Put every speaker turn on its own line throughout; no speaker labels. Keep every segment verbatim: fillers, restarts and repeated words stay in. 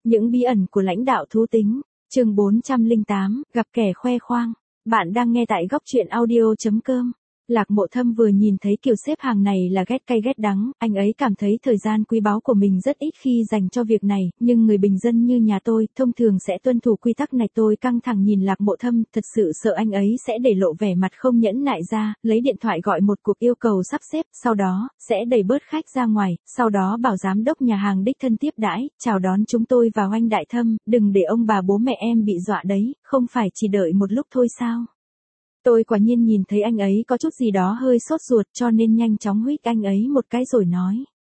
Những bí ẩn của lãnh đạo thú tính, chương bốn trăm lẻ tám, gặp kẻ khoe khoang. Bạn đang nghe tại góc truyện audio chấm com. Lạc Mộ Thâm vừa nhìn thấy kiểu xếp hàng này là ghét cay ghét đắng, anh ấy cảm thấy thời gian quý báu của mình rất ít khi dành cho việc này, nhưng người bình dân như nhà tôi, thông thường sẽ tuân thủ quy tắc này. Tôi căng thẳng nhìn Lạc Mộ Thâm, thật sự sợ anh ấy sẽ để lộ vẻ mặt không nhẫn nại ra, lấy điện thoại gọi một cuộc yêu cầu sắp xếp, sau đó, sẽ đẩy bớt khách ra ngoài, sau đó bảo giám đốc nhà hàng đích thân tiếp đãi, chào đón chúng tôi vào. Anh Đại Thâm, đừng để ông bà bố mẹ em bị dọa đấy, không phải chỉ đợi một lúc thôi sao? Tôi quả nhiên nhìn thấy anh ấy có chút gì đó hơi sốt ruột cho nên nhanh chóng huých anh ấy một cái rồi nói.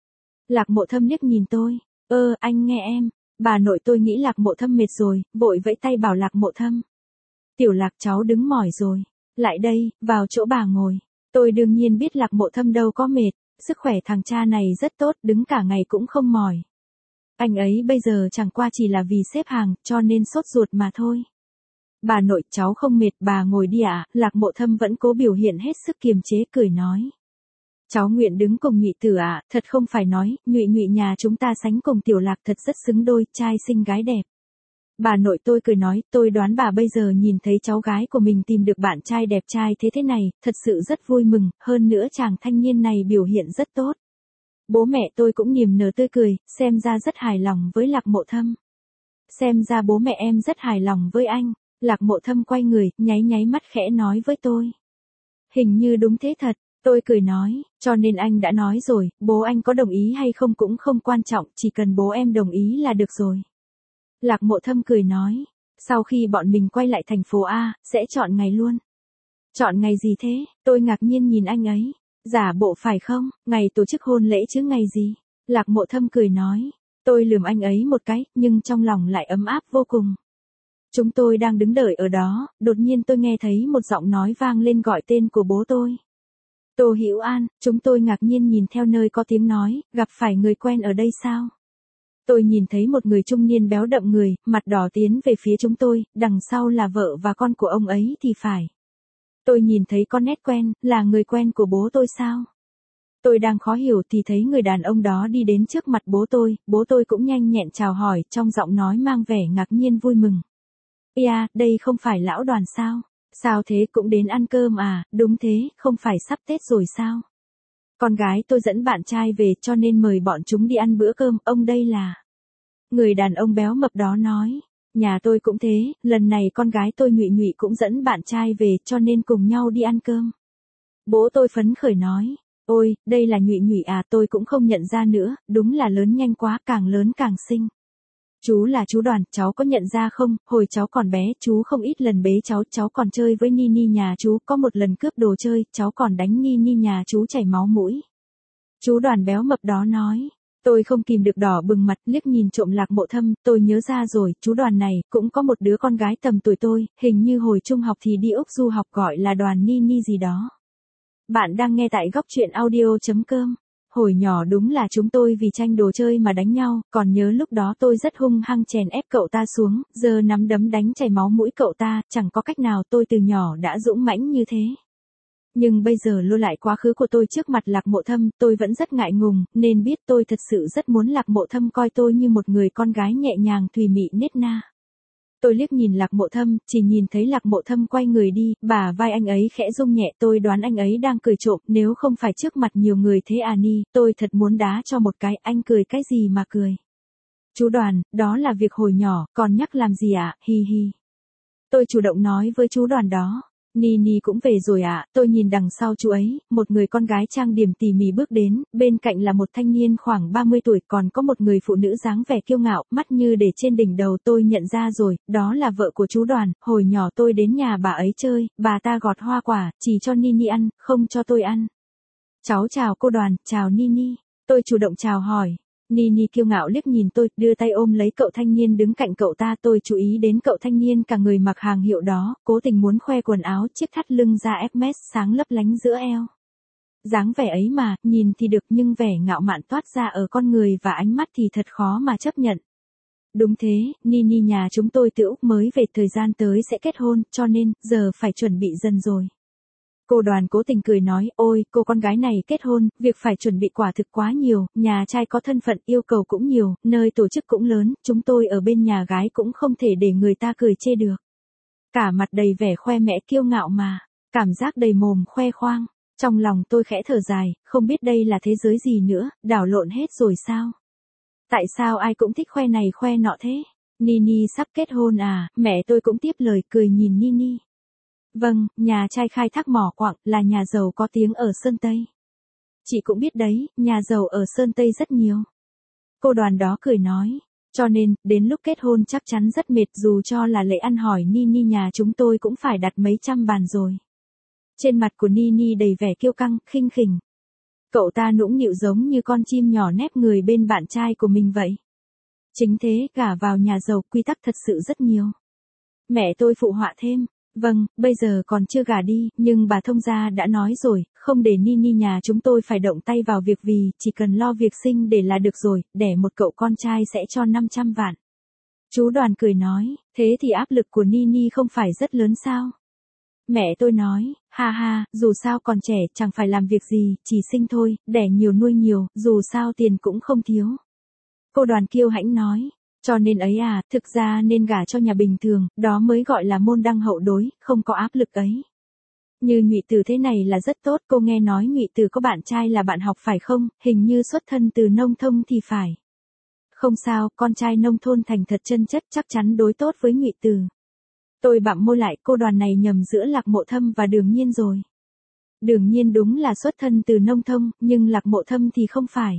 Lạc Mộ Thâm liếc nhìn tôi, ơ anh nghe em, bà nội tôi nghĩ Lạc Mộ Thâm mệt rồi, vội vẫy tay bảo Lạc Mộ Thâm. Tiểu Lạc cháu đứng mỏi rồi, lại đây, vào chỗ bà ngồi. Tôi đương nhiên biết Lạc Mộ Thâm đâu có mệt, sức khỏe thằng cha này rất tốt, đứng cả ngày cũng không mỏi. Anh ấy bây giờ chẳng qua chỉ là vì xếp hàng, cho nên sốt ruột mà thôi. Bà nội cháu không mệt, bà ngồi đi ạ. À? Lạc Mộ Thâm vẫn cố biểu hiện hết sức kiềm chế, cười nói. Cháu nguyện đứng cùng Nhụy Tử ạ, à? Thật không phải nói, Nhụy Nhụy nhà chúng ta sánh cùng Tiểu Lạc thật rất xứng đôi, trai xinh gái đẹp. Bà nội tôi cười nói, tôi đoán bà bây giờ nhìn thấy cháu gái của mình tìm được bạn trai đẹp trai thế thế này, thật sự rất vui mừng, hơn nữa chàng thanh niên này biểu hiện rất tốt. Bố mẹ tôi cũng niềm nở tươi cười, xem ra rất hài lòng với Lạc Mộ Thâm. Xem ra bố mẹ em rất hài lòng với anh. Lạc Mộ Thâm quay người, nháy nháy mắt khẽ nói với tôi. Hình như đúng thế thật, tôi cười nói, cho nên anh đã nói rồi, bố anh có đồng ý hay không cũng không quan trọng, chỉ cần bố em đồng ý là được rồi. Lạc Mộ Thâm cười nói, sau khi bọn mình quay lại thành phố A, sẽ chọn ngày luôn. Chọn ngày gì thế? Tôi ngạc nhiên nhìn anh ấy. Giả bộ phải không? Ngày tổ chức hôn lễ chứ ngày gì? Lạc Mộ Thâm cười nói. Tôi lườm anh ấy một cái, nhưng trong lòng lại ấm áp vô cùng. Chúng tôi đang đứng đợi ở đó, đột nhiên tôi nghe thấy một giọng nói vang lên gọi tên của bố tôi. Tô Hữu An, chúng tôi ngạc nhiên nhìn theo nơi có tiếng nói, gặp phải người quen ở đây sao? Tôi nhìn thấy một người trung niên béo đậm người, mặt đỏ tiến về phía chúng tôi, đằng sau là vợ và con của ông ấy thì phải. Tôi nhìn thấy con nét quen, là người quen của bố tôi sao? Tôi đang khó hiểu thì thấy người đàn ông đó đi đến trước mặt bố tôi, bố tôi cũng nhanh nhẹn chào hỏi, trong giọng nói mang vẻ ngạc nhiên vui mừng. Ia, đây không phải lão Đoàn sao? Sao thế, cũng đến ăn cơm à? Đúng thế, không phải sắp Tết rồi sao? Con gái tôi dẫn bạn trai về cho nên mời bọn chúng đi ăn bữa cơm, ông đây là... Người đàn ông béo mập đó nói, nhà tôi cũng thế, lần này con gái tôi Nhụy Nhụy cũng dẫn bạn trai về cho nên cùng nhau đi ăn cơm. Bố tôi phấn khởi nói, ôi, đây là Nhụy Nhụy à, tôi cũng không nhận ra nữa, đúng là lớn nhanh quá, càng lớn càng xinh. Chú là chú Đoàn, cháu có nhận ra không, hồi cháu còn bé, chú không ít lần bế cháu, cháu còn chơi với Nini nhà chú, có một lần cướp đồ chơi, cháu còn đánh Nini nhà chú chảy máu mũi. Chú Đoàn béo mập đó nói, tôi không kìm được đỏ bừng mặt, liếc nhìn trộm Lạc Mộ Thâm, tôi nhớ ra rồi, chú Đoàn này, cũng có một đứa con gái tầm tuổi tôi, hình như hồi trung học thì đi Úc du học gọi là Đoàn Nini gì đó. Bạn đang nghe tại góc truyện audio chấm com. Hồi nhỏ đúng là chúng tôi vì tranh đồ chơi mà đánh nhau, còn nhớ lúc đó tôi rất hung hăng chèn ép cậu ta xuống, giờ nắm đấm đánh chảy máu mũi cậu ta, chẳng có cách nào, tôi từ nhỏ đã dũng mãnh như thế. Nhưng bây giờ lôi lại quá khứ của tôi trước mặt Lạc Mộ Thâm, tôi vẫn rất ngại ngùng, nên biết tôi thật sự rất muốn Lạc Mộ Thâm coi tôi như một người con gái nhẹ nhàng thùy mị nết na. Tôi liếc nhìn Lạc Mộ Thâm, chỉ nhìn thấy Lạc Mộ Thâm quay người đi, bả vai anh ấy khẽ rung nhẹ, tôi đoán anh ấy đang cười trộm, nếu không phải trước mặt nhiều người thế à ni, tôi thật muốn đá cho một cái, anh cười cái gì mà cười. Chú Đoàn, đó là việc hồi nhỏ, còn nhắc làm gì ạ, à? Hi hi. Tôi chủ động nói với chú Đoàn đó. Nini cũng về rồi ạ, à? Tôi nhìn đằng sau chú ấy, một người con gái trang điểm tỉ mỉ bước đến, bên cạnh là một thanh niên khoảng ba mươi tuổi, còn có một người phụ nữ dáng vẻ kiêu ngạo, mắt như để trên đỉnh đầu. Tôi nhận ra rồi, đó là vợ của chú Đoàn, hồi nhỏ tôi đến nhà bà ấy chơi, bà ta gọt hoa quả, chỉ cho Nini ăn, không cho tôi ăn. Cháu chào cô Đoàn, chào Nini, tôi chủ động chào hỏi. Nini kiêu ngạo liếc nhìn tôi, đưa tay ôm lấy cậu thanh niên đứng cạnh cậu ta, tôi chú ý đến cậu thanh niên cả người mặc hàng hiệu đó, cố tình muốn khoe quần áo, chiếc thắt lưng da Hermes sáng lấp lánh giữa eo. Dáng vẻ ấy mà, nhìn thì được nhưng vẻ ngạo mạn toát ra ở con người và ánh mắt thì thật khó mà chấp nhận. Đúng thế, Nini nhà chúng tôi từ Úc mới về, thời gian tới sẽ kết hôn, cho nên, giờ phải chuẩn bị dần rồi. Cô Đoàn cố tình cười nói, ôi, cô con gái này kết hôn, việc phải chuẩn bị quả thực quá nhiều, nhà trai có thân phận yêu cầu cũng nhiều, nơi tổ chức cũng lớn, chúng tôi ở bên nhà gái cũng không thể để người ta cười chê được. Cả mặt đầy vẻ khoe mẽ kiêu ngạo mà, cảm giác đầy mồm khoe khoang. Trong lòng tôi khẽ thở dài, không biết đây là thế giới gì nữa, đảo lộn hết rồi sao? Tại sao ai cũng thích khoe này khoe nọ thế? Nini sắp kết hôn à, mẹ tôi cũng tiếp lời cười nhìn Nini. Vâng, nhà trai khai thác mỏ quặng là nhà giàu có tiếng ở Sơn Tây. Chị cũng biết đấy, nhà giàu ở Sơn Tây rất nhiều. Cô Đoàn đó cười nói. Cho nên, đến lúc kết hôn chắc chắn rất mệt dù cho là lễ ăn hỏi Nini nhà chúng tôi cũng phải đặt mấy trăm bàn rồi. Trên mặt của Nini đầy vẻ kiêu căng, khinh khỉnh. Cậu ta nũng nịu giống như con chim nhỏ nép người bên bạn trai của mình vậy. Chính thế, gả vào nhà giàu quy tắc thật sự rất nhiều. Mẹ tôi phụ họa thêm. Vâng, bây giờ còn chưa gả đi, nhưng bà thông gia đã nói rồi, không để Nini nhà chúng tôi phải động tay vào việc vì, chỉ cần lo việc sinh để là được rồi, đẻ một cậu con trai sẽ cho năm trăm vạn. Chú Đoàn cười nói, thế thì áp lực của Nini không phải rất lớn sao? Mẹ tôi nói, ha ha, dù sao còn trẻ, chẳng phải làm việc gì, chỉ sinh thôi, đẻ nhiều nuôi nhiều, dù sao tiền cũng không thiếu. Cô Đoàn kiêu hãnh nói. Cho nên ấy à, thực ra nên gả cho nhà bình thường, đó mới gọi là môn đăng hậu đối, không có áp lực ấy. Như Nhụy Từ thế này là rất tốt, cô nghe nói Nhụy Từ có bạn trai là bạn học phải không, hình như xuất thân từ nông thôn thì phải. Không sao, con trai nông thôn thành thật chân chất chắc chắn đối tốt với Nhụy Từ. Tôi bặm môi lại, cô Đoàn này nhầm giữa Lạc Mộ Thâm và Đường Nhiên rồi. Đường Nhiên đúng là xuất thân từ nông thôn, nhưng Lạc Mộ Thâm thì không phải.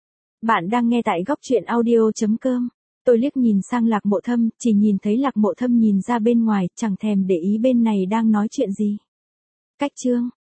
Bạn đang nghe tại góc truyện audio chấm com. Tôi liếc nhìn sang Lạc Mộ Thâm, chỉ nhìn thấy Lạc Mộ Thâm nhìn ra bên ngoài, chẳng thèm để ý bên này đang nói chuyện gì. Cách chương